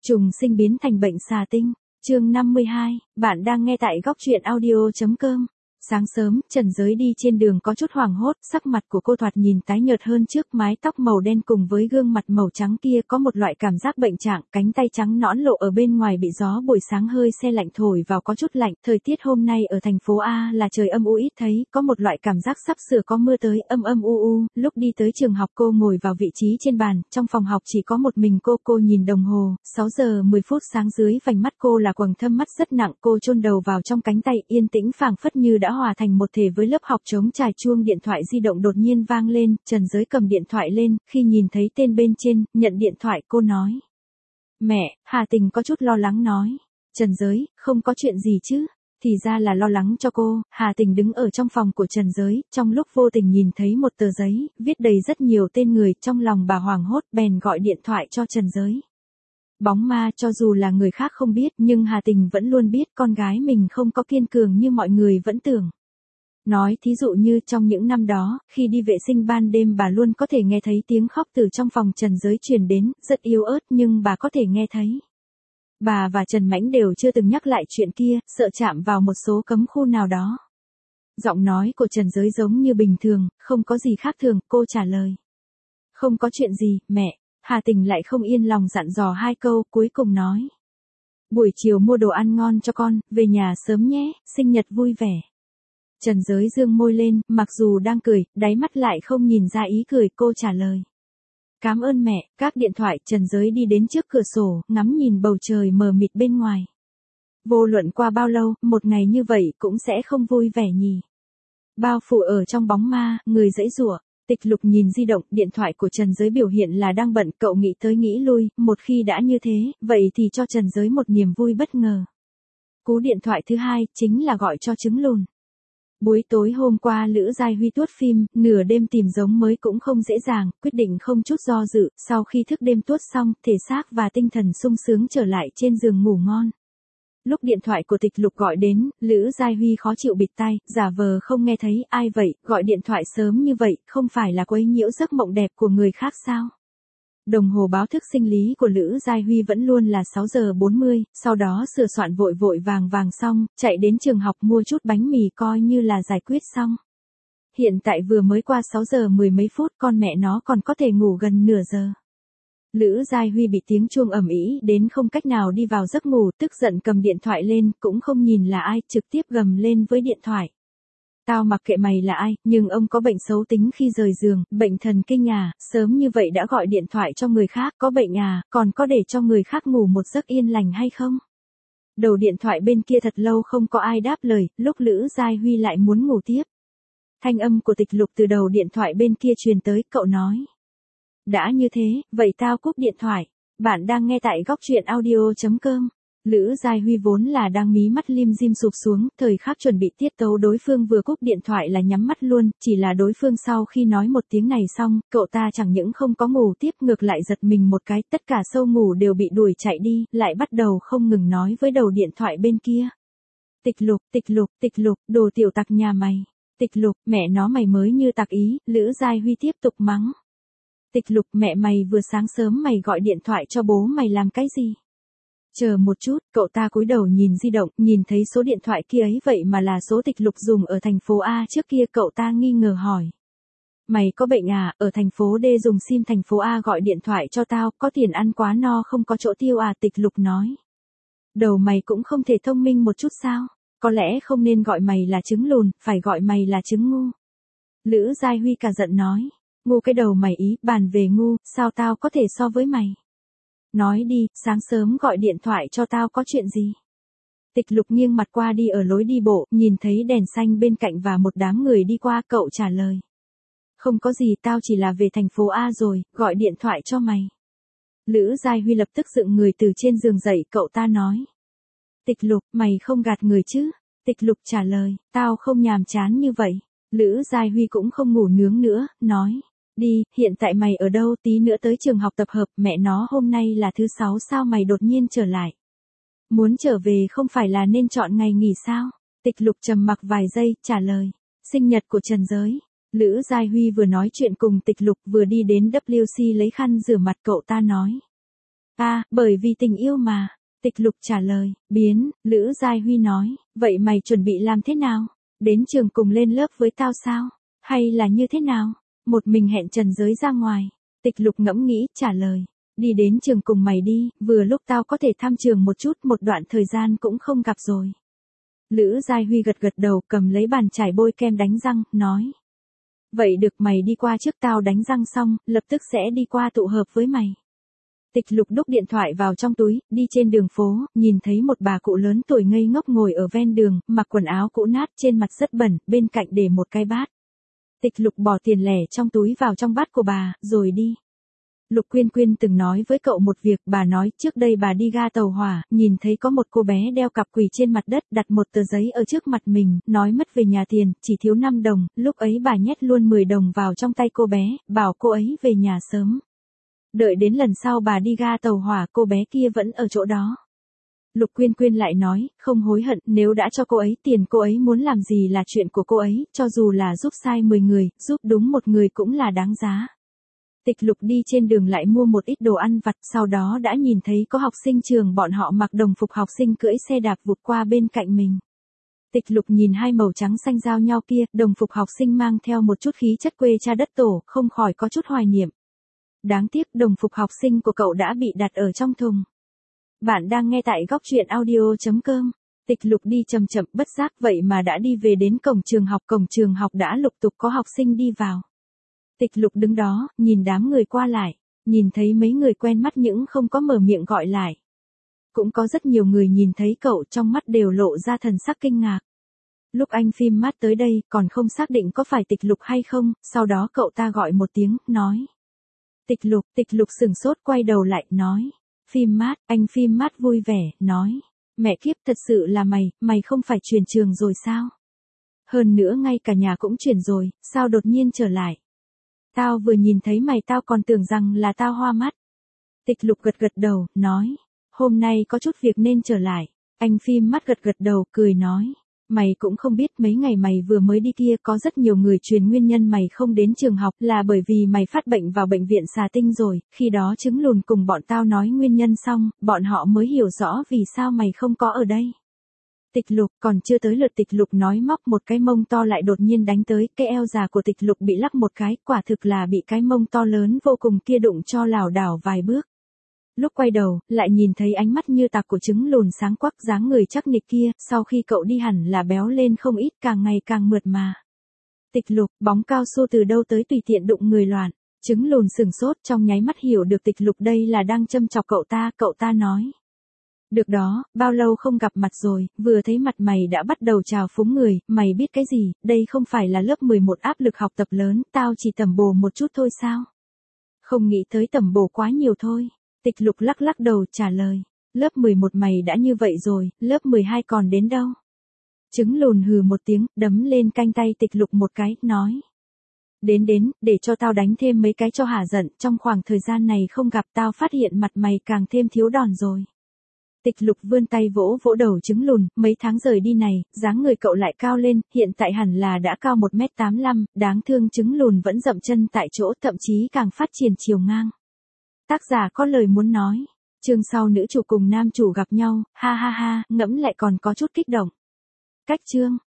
Trùng sinh biến thành bệnh xà tinh. Chương 52, bạn đang nghe tại góc truyện audio.com. Sáng sớm, Trần Giới đi trên đường có chút hoảng hốt, sắc mặt của cô thoạt nhìn tái nhợt hơn trước, mái tóc màu đen cùng với gương mặt màu trắng kia có một loại cảm giác bệnh trạng, cánh tay trắng nõn lộ ở bên ngoài bị gió buổi sáng hơi se lạnh thổi vào có chút lạnh. Thời tiết hôm nay ở thành phố A là trời âm u ít thấy, có một loại cảm giác sắp sửa có mưa tới, âm âm u u. Lúc đi tới trường học cô ngồi vào vị trí trên bàn, trong phòng học chỉ có một mình cô nhìn đồng hồ, 6 giờ 10 phút sáng, dưới vành mắt cô là quầng thâm mắt rất nặng, cô chôn đầu vào trong cánh tay, yên tĩnh phảng phất như đã hòa thành một thể với lớp học trống trải. Chuông điện thoại di động đột nhiên vang lên, Trần Giới cầm điện thoại lên, khi nhìn thấy tên bên trên, nhận điện thoại, cô nói. Mẹ, Hà Tình có chút lo lắng nói. Trần Giới, không có chuyện gì chứ? Thì ra là lo lắng cho cô. Hà Tình đứng ở trong phòng của Trần Giới, trong lúc vô tình nhìn thấy một tờ giấy, viết đầy rất nhiều tên người, trong lòng bà hoảng hốt, bèn gọi điện thoại cho Trần Giới. Bóng ma, cho dù là người khác không biết, nhưng Hà Tình vẫn luôn biết con gái mình không có kiên cường như mọi người vẫn tưởng. Nói thí dụ như trong những năm đó, khi đi vệ sinh ban đêm bà luôn có thể nghe thấy tiếng khóc từ trong phòng Trần Giới truyền đến, rất yếu ớt nhưng bà có thể nghe thấy. Bà và Trần Mãnh đều chưa từng nhắc lại chuyện kia, sợ chạm vào một số cấm khu nào đó. Giọng nói của Trần Giới giống như bình thường, không có gì khác thường, cô trả lời. Không có chuyện gì, mẹ. Hà Tình lại không yên lòng dặn dò hai câu, cuối cùng nói. Buổi chiều mua đồ ăn ngon cho con, về nhà sớm nhé, sinh nhật vui vẻ. Trần Giới dương môi lên, mặc dù đang cười, đáy mắt lại không nhìn ra ý cười, cô trả lời. Cảm ơn mẹ. Các điện thoại, Trần Giới đi đến trước cửa sổ, ngắm nhìn bầu trời mờ mịt bên ngoài. Vô luận qua bao lâu, một ngày như vậy cũng sẽ không vui vẻ nhỉ. Bao phủ ở trong bóng ma, người giãy giụa. Tịch Lục nhìn di động, điện thoại của Trần Giới biểu hiện là đang bận, cậu nghĩ tới nghĩ lui, một khi đã như thế, vậy thì cho Trần Giới một niềm vui bất ngờ. Cú điện thoại thứ hai, chính là gọi cho trứng lùn. Buổi tối hôm qua Lữ Giai Huy tuốt phim, nửa đêm tìm giống mới cũng không dễ dàng, quyết định không chút do dự, sau khi thức đêm tuốt xong, thể xác và tinh thần sung sướng trở lại trên giường ngủ ngon. Lúc điện thoại của Tịch Lục gọi đến, Lữ Giai Huy khó chịu bịt tai, giả vờ không nghe thấy. Ai vậy, gọi điện thoại sớm như vậy, không phải là quấy nhiễu giấc mộng đẹp của người khác sao? Đồng hồ báo thức sinh lý của Lữ Giai Huy vẫn luôn là 6 giờ 40, sau đó sửa soạn vội vàng xong, chạy đến trường học mua chút bánh mì coi như là giải quyết xong. Hiện tại vừa mới qua 6 giờ 10 mấy phút, con mẹ nó còn có thể ngủ gần nửa giờ. Lữ Giai Huy bị tiếng chuông ầm ĩ đến không cách nào đi vào giấc ngủ, tức giận cầm điện thoại lên, cũng không nhìn là ai, trực tiếp gầm lên với điện thoại. Tao mặc kệ mày là ai, nhưng ông có bệnh xấu tính khi rời giường, bệnh thần kinh à, sớm như vậy đã gọi điện thoại cho người khác, có bệnh à, còn có để cho người khác ngủ một giấc yên lành hay không? Đầu điện thoại bên kia thật lâu không có ai đáp lời, lúc Lữ Giai Huy lại muốn ngủ tiếp. Thanh âm của Tịch Lục từ đầu điện thoại bên kia truyền tới, cậu nói. Đã như thế, vậy tao cúp điện thoại. Bạn đang nghe tại góc truyện audio.com. Lữ Giai Huy vốn là đang mí mắt lim dim sụp xuống, thời khắc chuẩn bị tiết tấu đối phương vừa cúp điện thoại là nhắm mắt luôn, chỉ là đối phương sau khi nói một tiếng này xong, cậu ta chẳng những không có ngủ tiếp, ngược lại giật mình một cái, tất cả sâu ngủ đều bị đuổi chạy đi, lại bắt đầu không ngừng nói với đầu điện thoại bên kia. Tịch Lục, đồ tiểu tặc nhà mày. Tịch Lục, mẹ nó mày mới như tặc ý. Lữ Giai Huy tiếp tục mắng. Tịch Lục, mẹ mày vừa sáng sớm mày gọi điện thoại cho bố mày làm cái gì? Chờ một chút, cậu ta cúi đầu nhìn di động, nhìn thấy số điện thoại kia ấy vậy mà là số Tịch Lục dùng ở thành phố A trước kia, cậu ta nghi ngờ hỏi. Mày có bệnh à, ở thành phố D dùng sim thành phố A gọi điện thoại cho tao, có tiền ăn quá no không có chỗ tiêu à, Tịch Lục nói. Đầu mày cũng không thể thông minh một chút sao, có lẽ không nên gọi mày là trứng lùn, phải gọi mày là trứng ngu. Lữ Giai Huy cả giận nói. Ngu cái đầu mày ý, bàn về ngu, sao tao có thể so với mày? Nói đi, sáng sớm gọi điện thoại cho tao có chuyện gì? Tịch Lục nghiêng mặt qua đi ở lối đi bộ, nhìn thấy đèn xanh bên cạnh và một đám người đi qua, cậu trả lời. Không có gì, tao chỉ là về thành phố A rồi, gọi điện thoại cho mày. Lữ Giai Huy lập tức dựng người từ trên giường dậy, cậu ta nói. Tịch Lục, mày không gạt người chứ? Tịch Lục trả lời, tao không nhàm chán như vậy. Lữ Giai Huy cũng không ngủ nướng nữa, nói. Đi, hiện tại mày ở đâu, tí nữa tới trường học tập hợp, mẹ nó hôm nay là thứ 6 sao mày đột nhiên trở lại. Muốn trở về không phải là nên chọn ngày nghỉ sao? Tịch Lục trầm mặc vài giây, trả lời. Sinh nhật của Trần Giới. Lữ Giai Huy vừa nói chuyện cùng Tịch Lục vừa đi đến WC lấy khăn rửa mặt, cậu ta nói. Bởi vì tình yêu mà. Tịch Lục trả lời, biến, Lữ Giai Huy nói, vậy mày chuẩn bị làm thế nào? Đến trường cùng lên lớp với tao sao? Hay là như thế nào? Một mình hẹn Trần Giới ra ngoài. Tịch Lục ngẫm nghĩ, trả lời, đi đến trường cùng mày đi, vừa lúc tao có thể thăm trường một chút, một đoạn thời gian cũng không gặp rồi. Lữ Giai Huy gật gật đầu, cầm lấy bàn chải bôi kem đánh răng, nói. Vậy được, mày đi qua trước, tao đánh răng xong, lập tức sẽ đi qua tụ hợp với mày. Tịch Lục đúc điện thoại vào trong túi, đi trên đường phố, nhìn thấy một bà cụ lớn tuổi ngây ngốc ngồi ở ven đường, mặc quần áo cũ nát, trên mặt rất bẩn, bên cạnh để một cái bát. Tịch Lục bỏ tiền lẻ trong túi vào trong bát của bà, rồi đi. Lục Quyên Quyên từng nói với cậu một việc, bà nói trước đây bà đi ga tàu hỏa, nhìn thấy có một cô bé đeo cặp quỳ trên mặt đất, đặt một tờ giấy ở trước mặt mình, nói mất về nhà tiền, chỉ thiếu 5 đồng, lúc ấy bà nhét luôn 10 đồng vào trong tay cô bé, bảo cô ấy về nhà sớm. Đợi đến lần sau bà đi ga tàu hỏa, cô bé kia vẫn ở chỗ đó. Lục Quyên Quyên lại nói, không hối hận, nếu đã cho cô ấy tiền, cô ấy muốn làm gì là chuyện của cô ấy, cho dù là giúp sai 10 người, giúp đúng một người cũng là đáng giá. Tịch Lục đi trên đường lại mua một ít đồ ăn vặt, sau đó đã nhìn thấy có học sinh trường bọn họ mặc đồng phục học sinh cưỡi xe đạp vụt qua bên cạnh mình. Tịch Lục nhìn hai màu trắng xanh giao nhau kia, đồng phục học sinh mang theo một chút khí chất quê cha đất tổ, không khỏi có chút hoài niệm. Đáng tiếc đồng phục học sinh của cậu đã bị đặt ở trong thùng. Bạn đang nghe tại góc truyện audio.com. Tịch Lục đi chậm chậm, bất giác vậy mà đã đi về đến cổng trường học đã lục tục có học sinh đi vào. Tịch Lục đứng đó, nhìn đám người qua lại, nhìn thấy mấy người quen mắt nhưng không có mở miệng gọi lại. Cũng có rất nhiều người nhìn thấy cậu, trong mắt đều lộ ra thần sắc kinh ngạc. Lúc anh Phim Mát tới đây, còn không xác định có phải Tịch Lục hay không, sau đó cậu ta gọi một tiếng, nói. Tịch Lục sửng sốt quay đầu lại, nói. Phim Mát, anh Phim Mát vui vẻ, nói. Mẹ kiếp, thật sự là mày không phải chuyển trường rồi sao? Hơn nữa ngay cả nhà cũng chuyển rồi, sao đột nhiên trở lại? Tao vừa nhìn thấy mày tao còn tưởng rằng là tao hoa mắt. Tịch Lục gật gật đầu, nói. Hôm nay có chút việc nên trở lại. Anh Phim Mát gật gật đầu, cười nói. Mày cũng không biết mấy ngày mày vừa mới đi kia có rất nhiều người truyền nguyên nhân mày không đến trường học là bởi vì mày phát bệnh vào bệnh viện Xà Tinh rồi, khi đó Trứng Lùn cùng bọn tao nói nguyên nhân xong, bọn họ mới hiểu rõ vì sao mày không có ở đây. Tịch Lục, còn chưa tới lượt Tịch Lục nói móc, một cái mông to lại đột nhiên đánh tới, cái eo già của Tịch Lục bị lắc một cái, quả thực là bị cái mông to lớn vô cùng kia đụng cho lảo đảo vài bước. Lúc quay đầu, lại nhìn thấy ánh mắt như tạc của Trứng Lùn sáng quắc, dáng người chắc nịch kia, sau khi cậu đi hẳn là béo lên không ít, càng ngày càng mượt mà. Tịch Lục, bóng cao su từ đâu tới tùy tiện đụng người loạn. Trứng Lùn sừng sốt, trong nháy mắt hiểu được Tịch Lục đây là đang châm chọc cậu ta nói. Được đó, bao lâu không gặp mặt rồi, vừa thấy mặt mày đã bắt đầu chào phúng người, mày biết cái gì, đây không phải là lớp 11 áp lực học tập lớn, tao chỉ tẩm bổ một chút thôi sao? Không nghĩ tới tẩm bổ quá nhiều thôi. Tịch Lục lắc lắc đầu trả lời, lớp 11 mày đã như vậy rồi, lớp 12 còn đến đâu? Trứng Lùn hừ một tiếng, đấm lên canh tay Tịch Lục một cái, nói. Đến, để cho tao đánh thêm mấy cái cho hả giận, trong khoảng thời gian này không gặp tao phát hiện mặt mày càng thêm thiếu đòn rồi. Tịch Lục vươn tay vỗ vỗ đầu Trứng Lùn, mấy tháng rời đi này, dáng người cậu lại cao lên, hiện tại hẳn là đã cao 1m85, đáng thương Trứng Lùn vẫn dậm chân tại chỗ, thậm chí càng phát triển chiều ngang. Tác giả có lời muốn nói. Chương sau nữ chủ cùng nam chủ gặp nhau, ha ha ha, ngẫm lại còn có chút kích động. Cách chương.